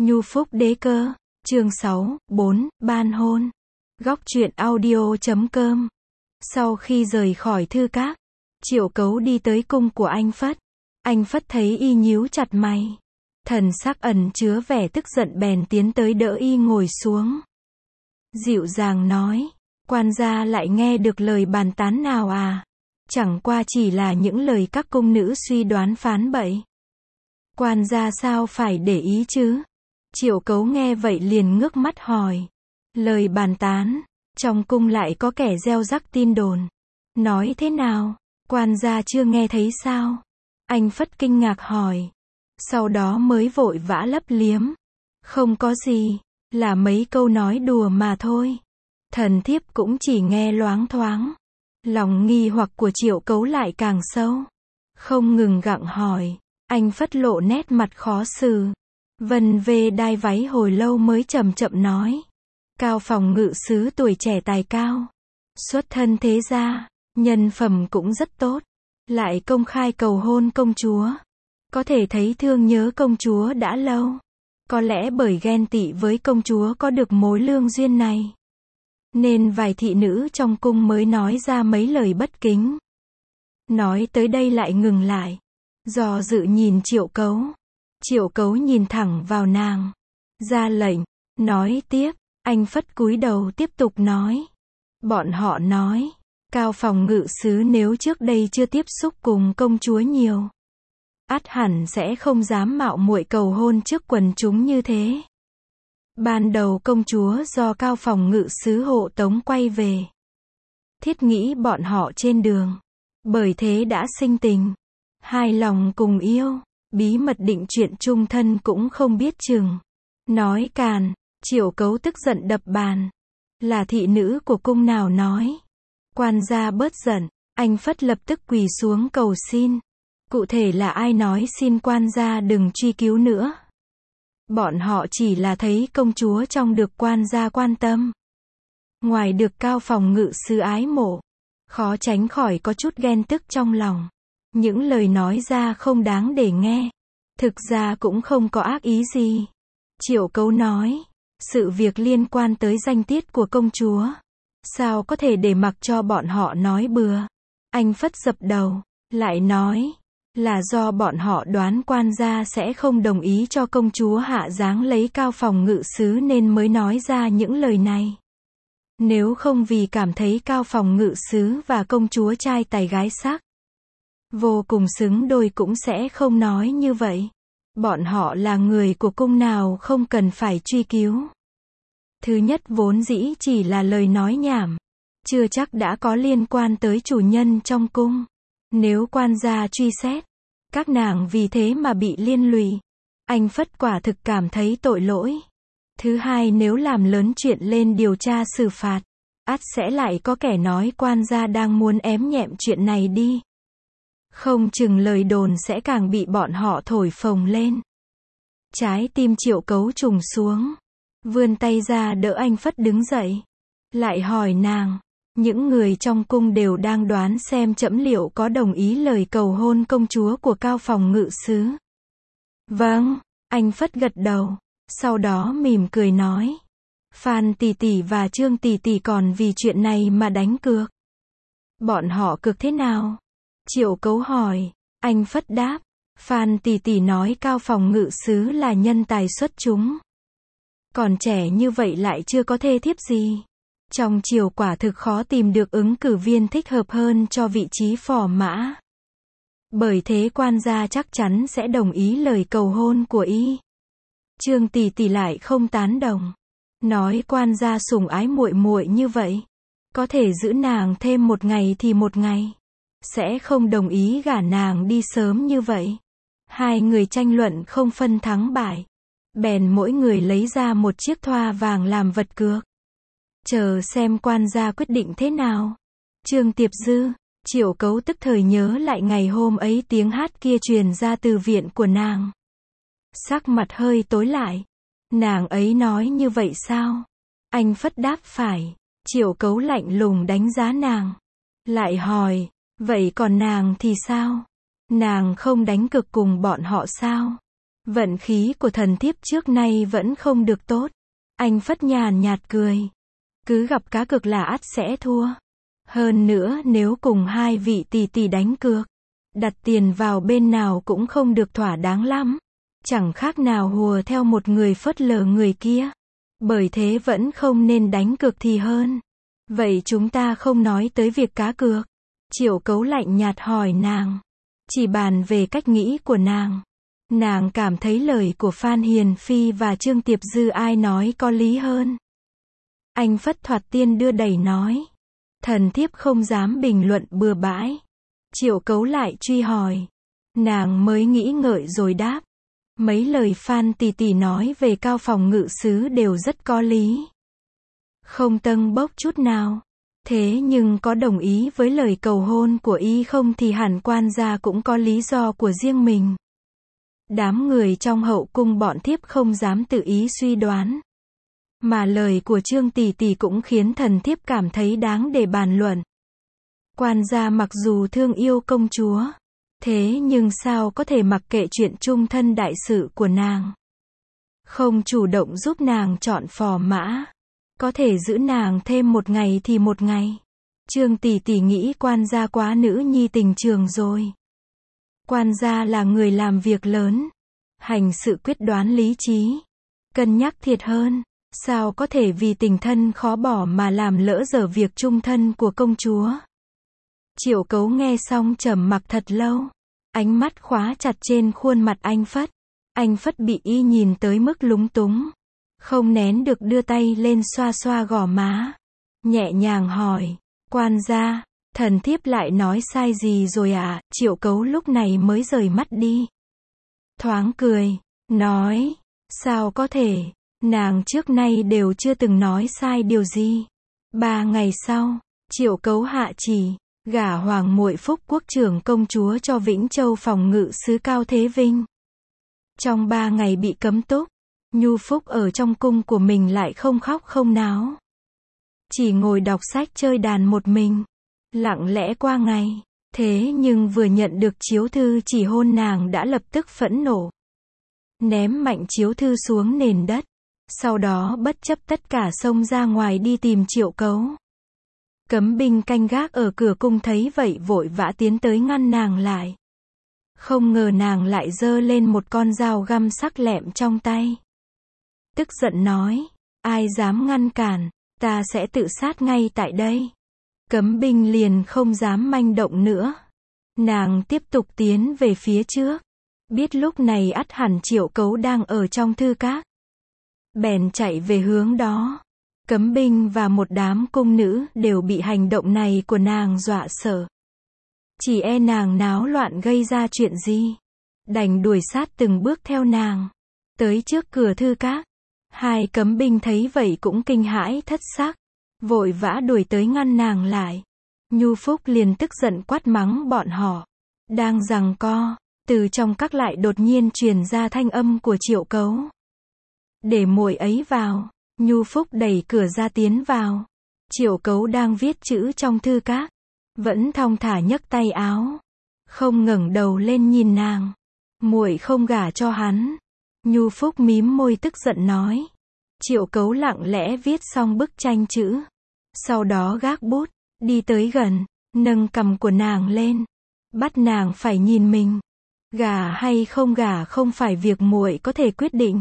Nhu Phúc Đế Cơ, chương 6, 4, ban hôn. Góc truyện audio.com. Sau khi rời khỏi thư các, Triệu Cấu đi tới cung của anh Phất. Anh Phất thấy y nhíu chặt mày, thần sắc ẩn chứa vẻ tức giận, bèn tiến tới đỡ y ngồi xuống. Dịu dàng nói, quan gia lại nghe được lời bàn tán nào à? Chẳng qua chỉ là những lời các cung nữ suy đoán phán bậy. Quan gia sao phải để ý chứ? Triệu Cấu nghe vậy liền ngước mắt hỏi. Lời bàn tán, trong cung lại có kẻ gieo rắc tin đồn. Nói thế nào? Quan gia chưa nghe thấy sao? Anh Phất kinh ngạc hỏi. Sau đó mới vội vã lấp liếm. Không có gì, là mấy câu nói đùa mà thôi. Thần thiếp cũng chỉ nghe loáng thoáng. Lòng nghi hoặc của Triệu Cấu lại càng sâu. Không ngừng gặng hỏi. Anh Phất lộ nét mặt khó xử. Vân vê đai váy hồi lâu mới chậm chậm nói. Cao Phòng ngự sứ tuổi trẻ tài cao, xuất thân thế gia, nhân phẩm cũng rất tốt, lại công khai cầu hôn công chúa. Có thể thấy thương nhớ công chúa đã lâu. Có lẽ bởi ghen tị với công chúa có được mối lương duyên này, nên vài thị nữ trong cung mới nói ra mấy lời bất kính. Nói tới đây lại ngừng lại, do dự nhìn Triệu Cấu. Triệu Cấu nhìn thẳng vào nàng, ra lệnh, nói tiếp. Anh Phất cúi đầu tiếp tục nói. Bọn họ nói, Cao Phòng ngự sứ nếu trước đây chưa tiếp xúc cùng công chúa nhiều, ắt hẳn sẽ không dám mạo muội cầu hôn trước quần chúng như thế. Ban đầu công chúa do Cao Phòng ngự sứ hộ tống quay về, thiết nghĩ bọn họ trên đường, bởi thế đã sinh tình, hai lòng cùng yêu, bí mật định chuyện chung thân cũng không biết chừng. Nói càn. Triệu Cấu tức giận đập bàn. Là thị nữ của cung nào nói? Quan gia bớt giận. Anh Phất lập tức quỳ xuống cầu xin. Cụ thể là ai nói xin quan gia đừng truy cứu nữa. Bọn họ chỉ là thấy công chúa trong được quan gia quan tâm, ngoài được Cao Phòng ngự sứ ái mộ, khó tránh khỏi có chút ghen tức trong lòng. Những lời nói ra không đáng để nghe. Thực ra cũng không có ác ý gì. Triệu Cấu nói. Sự việc liên quan tới danh tiết của công chúa, sao có thể để mặc cho bọn họ nói bừa. Anh Phất dập đầu, lại nói, là do bọn họ đoán quan gia sẽ không đồng ý cho công chúa hạ dáng lấy Cao Phòng ngự sứ nên mới nói ra những lời này. Nếu không vì cảm thấy Cao Phòng ngự sứ và công chúa trai tài gái sắc, vô cùng xứng đôi cũng sẽ không nói như vậy. Bọn họ là người của cung nào không cần phải truy cứu. Thứ nhất vốn dĩ chỉ là lời nói nhảm, chưa chắc đã có liên quan tới chủ nhân trong cung. Nếu quan gia truy xét, các nàng vì thế mà bị liên lụy, anh Phất quả thực cảm thấy tội lỗi. Thứ hai, nếu làm lớn chuyện lên điều tra xử phạt, ắt sẽ lại có kẻ nói quan gia đang muốn ém nhẹm chuyện này đi. Không chừng lời đồn sẽ càng bị bọn họ thổi phồng lên. Trái tim Triệu Cấu trùng xuống, vươn tay ra đỡ anh Phất đứng dậy. Lại hỏi nàng, những người trong cung đều đang đoán xem trẫm liệu có đồng ý lời cầu hôn công chúa của Cao Phòng ngự sứ. Vâng, anh Phất gật đầu, sau đó mỉm cười nói. Phan tỷ tỷ và Trương tỷ tỷ còn vì chuyện này mà đánh cược. Bọn họ cược thế nào? Triệu Cấu hỏi. Anh Phất đáp. Phan tỷ tỷ nói Cao Phòng ngự sứ là nhân tài xuất chúng, còn trẻ như vậy lại chưa có thê thiếp gì. Trong triều quả thực khó tìm được ứng cử viên thích hợp hơn cho vị trí phò mã. Bởi thế quan gia chắc chắn sẽ đồng ý lời cầu hôn của y. Trương tỷ tỷ lại không tán đồng, nói quan gia sủng ái muội muội như vậy, có thể giữ nàng thêm một ngày thì một ngày, sẽ không đồng ý gả nàng đi sớm như vậy. Hai người tranh luận không phân thắng bại, bèn mỗi người lấy ra một chiếc thoa vàng làm vật cược, chờ xem quan gia quyết định thế nào. Trương Tiệp Dư. Triệu Cấu tức thời nhớ lại ngày hôm ấy tiếng hát kia truyền ra từ viện của nàng. Sắc mặt hơi tối lại. Nàng ấy nói như vậy sao? Anh Phất đáp phải. Triệu Cấu lạnh lùng đánh giá nàng, lại hỏi, vậy còn nàng thì sao? Nàng không đánh cược cùng bọn họ sao? Vận khí của thần thiếp trước nay vẫn không được tốt. Anh Phất nhàn nhạt cười. Cứ gặp cá cược là ắt sẽ thua. Hơn nữa nếu cùng hai vị tỷ tỷ đánh cược, đặt tiền vào bên nào cũng không được thỏa đáng lắm. Chẳng khác nào hùa theo một người phớt lờ người kia. Bởi thế vẫn không nên đánh cược thì hơn. Vậy chúng ta không nói tới việc cá cược. Triệu Cấu lạnh nhạt hỏi nàng. Chỉ bàn về cách nghĩ của nàng. Nàng cảm thấy lời của Phan Hiền Phi và Trương Tiệp Dư ai nói có lý hơn. Anh Phất thoạt tiên đưa đẩy nói. Thần thiếp không dám bình luận bừa bãi. Triệu Cấu lại truy hỏi. Nàng mới nghĩ ngợi rồi đáp. Mấy lời Phan tỷ tỷ nói về Cao Phòng ngự sứ đều rất có lý. Không tâng bốc chút nào. Thế nhưng có đồng ý với lời cầu hôn của y không thì hẳn quan gia cũng có lý do của riêng mình. Đám người trong hậu cung bọn thiếp không dám tự ý suy đoán. Mà lời của Trương tỷ tỷ cũng khiến thần thiếp cảm thấy đáng để bàn luận. Quan gia mặc dù thương yêu công chúa, thế nhưng sao có thể mặc kệ chuyện chung thân đại sự của nàng. Không chủ động giúp nàng chọn phò mã. Có thể giữ nàng thêm một ngày thì một ngày. Trương tỷ tỷ nghĩ quan gia quá nữ nhi tình trường rồi. Quan gia là người làm việc lớn, hành sự quyết đoán lý trí, cân nhắc thiệt hơn. Sao có thể vì tình thân khó bỏ mà làm lỡ dở việc chung thân của công chúa. Triệu Cấu nghe xong trầm mặc thật lâu. Ánh mắt khóa chặt trên khuôn mặt anh Phất. Anh Phất bị y nhìn tới mức lúng túng. Không nén được đưa tay lên xoa xoa gò má. Nhẹ nhàng hỏi. Quan gia, thần thiếp lại nói sai gì rồi à? Triệu Cấu lúc này mới rời mắt đi. Thoáng cười. Nói. Sao có thể? Nàng trước nay đều chưa từng nói sai điều gì. 3 ngày sau, Triệu Cấu hạ chỉ. Gả hoàng muội Phúc Quốc trưởng công chúa cho Vĩnh Châu phòng ngự sứ Cao Thế Vinh. Trong 3 ngày bị cấm túc, Nhu Phúc ở trong cung của mình lại không khóc không náo. Chỉ ngồi đọc sách chơi đàn một mình. Lặng lẽ qua ngày. Thế nhưng vừa nhận được chiếu thư chỉ hôn nàng đã lập tức phẫn nộ. Ném mạnh chiếu thư xuống nền đất. Sau đó bất chấp tất cả xông ra ngoài đi tìm Triệu Cấu. Cấm binh canh gác ở cửa cung thấy vậy vội vã tiến tới ngăn nàng lại. Không ngờ nàng lại giơ lên một con dao găm sắc lẹm trong tay. Tức giận nói, ai dám ngăn cản, ta sẽ tự sát ngay tại đây. Cấm binh liền không dám manh động nữa. Nàng tiếp tục tiến về phía trước. Biết lúc này ắt hẳn Triệu Cấu đang ở trong thư các. Bèn chạy về hướng đó. Cấm binh và một đám cung nữ đều bị hành động này của nàng dọa sợ. Chỉ e nàng náo loạn gây ra chuyện gì. Đành đuổi sát từng bước theo nàng. Tới trước cửa thư các. Hai cấm binh thấy vậy cũng kinh hãi thất sắc. Vội vã đuổi tới ngăn nàng lại. Nhu Phúc liền tức giận quát mắng bọn họ. Đang giằng co. Từ trong các lại đột nhiên truyền ra thanh âm của Triệu Cấu. Để muội ấy vào. Nhu Phúc đẩy cửa ra tiến vào. Triệu Cấu đang viết chữ trong thư các. Vẫn thong thả nhấc tay áo. Không ngẩng đầu lên nhìn nàng. Muội không gả cho hắn. Nhu Phúc mím môi tức giận nói. Triệu Cấu lặng lẽ viết xong bức tranh chữ. Sau đó gác bút, đi tới gần, nâng cằm của nàng lên. Bắt nàng phải nhìn mình. Gả hay không gả không phải việc muội có thể quyết định.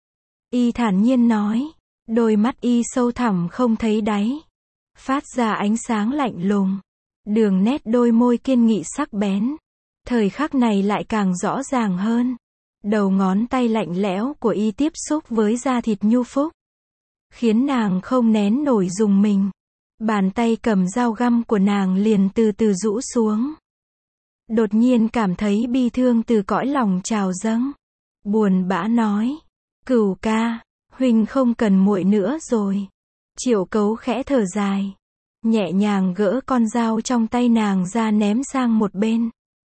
Y thản nhiên nói. Đôi mắt y sâu thẳm không thấy đáy. Phát ra ánh sáng lạnh lùng. Đường nét đôi môi kiên nghị sắc bén. Thời khắc này lại càng rõ ràng hơn. Đầu ngón tay lạnh lẽo của y tiếp xúc với da thịt Nhu Phúc. Khiến nàng không nén nổi rùng mình. Bàn tay cầm dao găm của nàng liền từ từ rũ xuống. Đột nhiên cảm thấy bi thương từ cõi lòng trào dâng. Buồn bã nói. Cửu ca, huynh không cần muội nữa rồi. Triệu Cấu khẽ thở dài. Nhẹ nhàng gỡ con dao trong tay nàng ra ném sang một bên.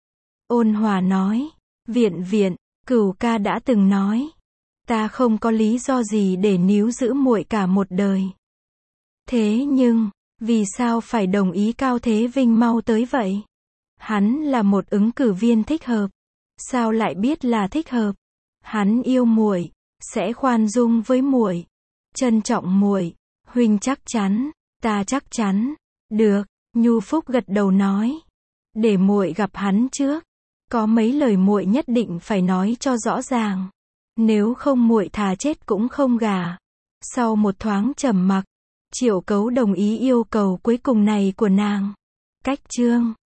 Ôn hòa nói. Viện, Cửu ca đã từng nói. Ta không có lý do gì để níu giữ muội cả một đời. Thế nhưng, vì sao phải đồng ý Cao Thế Vinh mau tới vậy? Hắn là một ứng cử viên thích hợp. Sao lại biết là thích hợp? Hắn yêu muội, sẽ khoan dung với muội, trân trọng muội. Huynh chắc chắn, ta chắc chắn. Được, Nhu Phúc gật đầu nói. Để muội gặp hắn trước, có mấy lời muội nhất định phải nói cho rõ ràng. Nếu không muội thà chết cũng không gả. Sau một thoáng trầm mặc, Triệu Cấu đồng ý yêu cầu cuối cùng này của nàng. Cách chương